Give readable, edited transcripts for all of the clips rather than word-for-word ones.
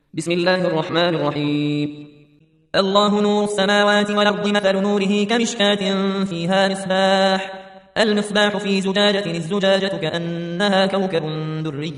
بسم الله الرحمن الرحيم. الله نور السماوات والأرض، مثل نوره كمشكاة فيها مصباح. المصباح في زجاجة، الزجاجة كأنها كوكب دري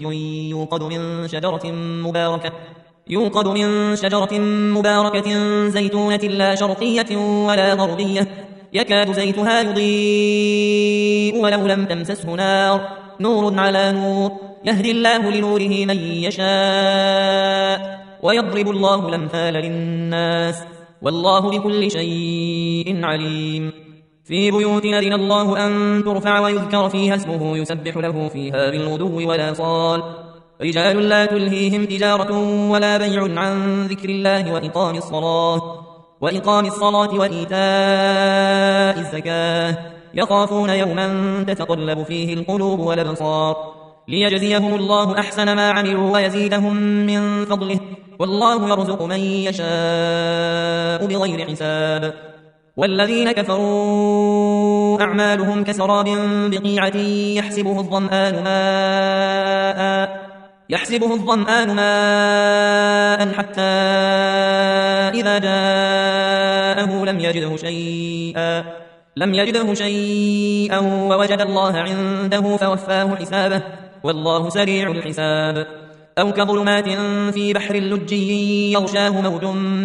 يوقد من شجرة مباركة زيتونة لا شرقية ولا غربية، يكاد زيتها يضيء ولو لم تمسسه نار، نور على نور، يهدي الله لنوره من يشاء ويضرب الله الأمثال للناس، والله بكل شيء عليم. في بيوت أذن الله أن ترفع ويذكر فيها اسمه يسبح له فيها بالغدو والآصال، رجال لا تلهيهم تجارة ولا بيع عن ذكر الله وإقام الصلاة وإيتاء الزكاة، يخافون يوما تتقلب فيه القلوب والأبصار، ليجزيهم الله أحسن ما عملوا ويزيدهم من فضله، والله يرزق من يشاء بغير حساب. والذين كفروا أعمالهم كسراب بقيعة يحسبه الظمآن ماء حتى إذا جاءه لم يجده شيئا ووجد الله عنده فوفاه حسابه، والله سريع الحساب. أو كظلمات في بحر لجي يغشاه موج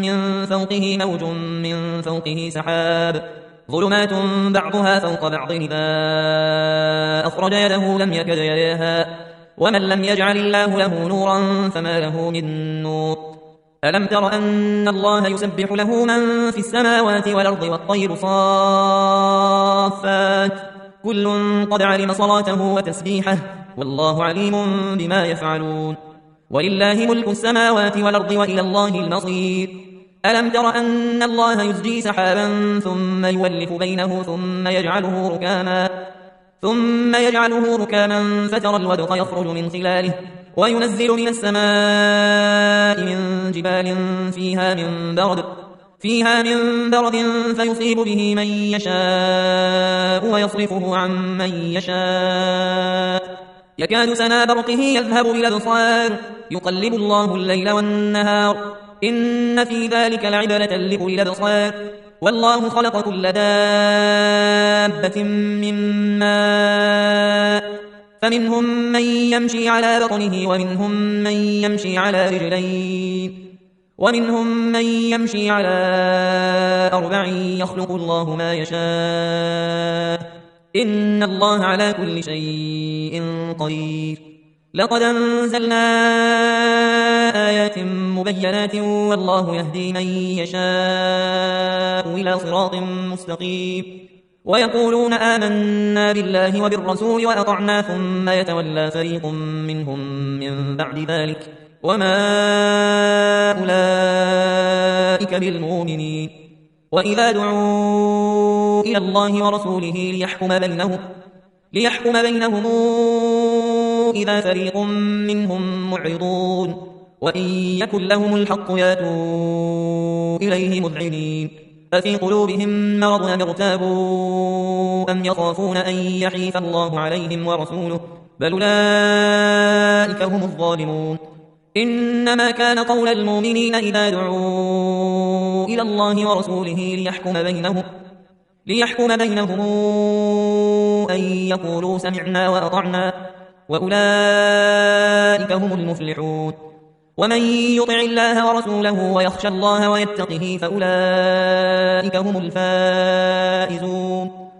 من فوقه سحاب، ظلمات بعضها فوق بعض إذا أخرج يده لم يكد يراها، ومن لم يجعل الله له نورا فما له من نور. ألم تر أن الله يسبح له من في السماوات والأرض والطير صافات، كل قد علم صلاته وتسبيحه، والله عليم بما يفعلون. ولله ملك السماوات والأرض وإلى الله المصير. ألم تر أن الله يزجي سحابا ثم يولف بينه ثم يجعله ركاما فترى الودق يخرج من خلاله، وينزل من السماء من جبال فيها من برد فيصيب به من يشاء ويصرفه عن من يشاء، يكاد سنا برقه يذهب بالأبصار، يقلب الله الليل والنهار، إن في ذلك لعبرة لأولي الأبصار. والله خلق كل دابة من ماء، فمنهم من يمشي على بطنه ومنهم من يمشي على رجلين ومنهم من يمشي على 4، يخلق الله ما يشاء، إن الله على كل شيء قدير. لقد أنزلنا آيات مبينات والله يهدي من يشاء إلى صراط مستقيم. ويقولون آمنا بالله وبالرسول وأطعنا ثم يتولى فريق منهم من بعد ذلك وما أولئك بالمؤمنين. وإذا دعوا إلى الله ورسوله ليحكم بينهم إذا فريق منهم معرضون، وإن يكن لهم الحق ياتوا إليه مذعنين، ففي قلوبهم مرض أم ارتابوا أم يخافون أن يحيف الله عليهم ورسوله، بل أولئك هم الظالمون. إنما كان قول المؤمنين إذا دعوا إلى الله ورسوله ليحكم بينهم أن يقولوا سمعنا وأطعنا، وأولئك هم المفلحون. ومن يطع الله ورسوله ويخشى الله ويتقه فأولئك هم الفائزون.